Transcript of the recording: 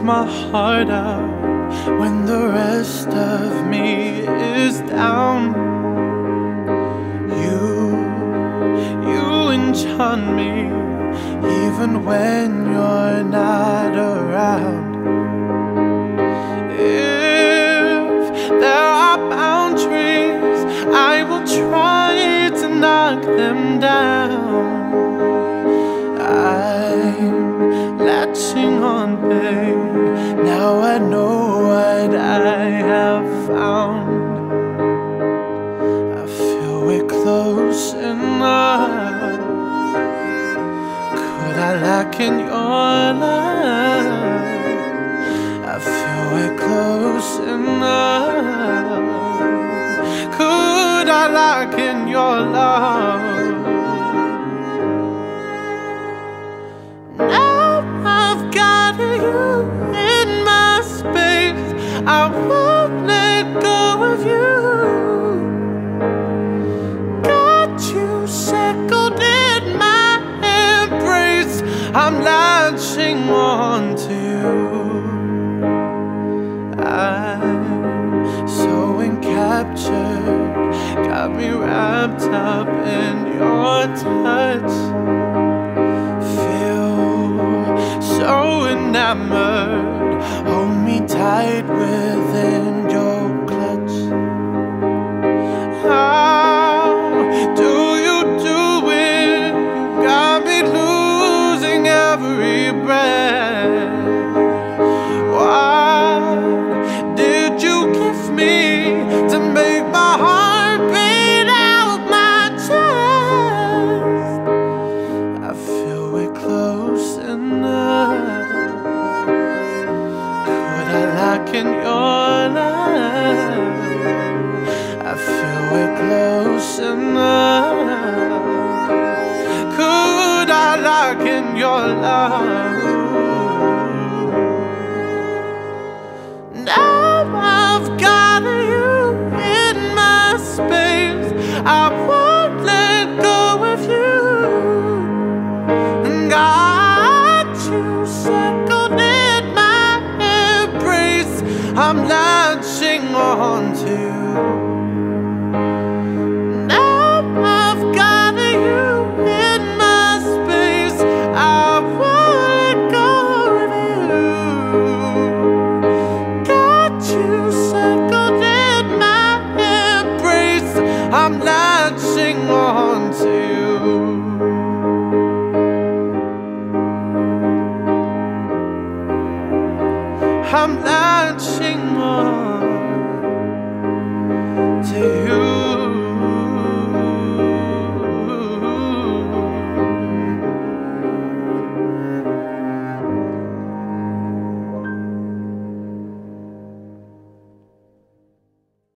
my heart out when the rest of me is down. You enchant me even when you're not around. If there are boundaries, I will try to knock them down. I'm latching on, babe. Now I know what I have found. I feel we're close enough. Could I lock in your love? I feel we're close enough. Could I lock in your love? Now I've got you in my space. I won't let go of you. Got you shackled in my embrace. I'm latching on to you. I'm so encaptured, got me wrapped up in your touch. So enamored, hold me tight within your clutch. How do you do it? You got me losing every breath. What did you give me to make my heart beat out my chest? I feel we're close enough. Lock in your love. I feel we're close enough. Could I lock in your love? Now I've got you in my space. I won't let go of you. And got you shackled in my embrace. I'm latching on to you. Now I've got you in my space. I won't let go of you. Got you shackled in my embrace. I'm latching on to you. I'm latching on to you.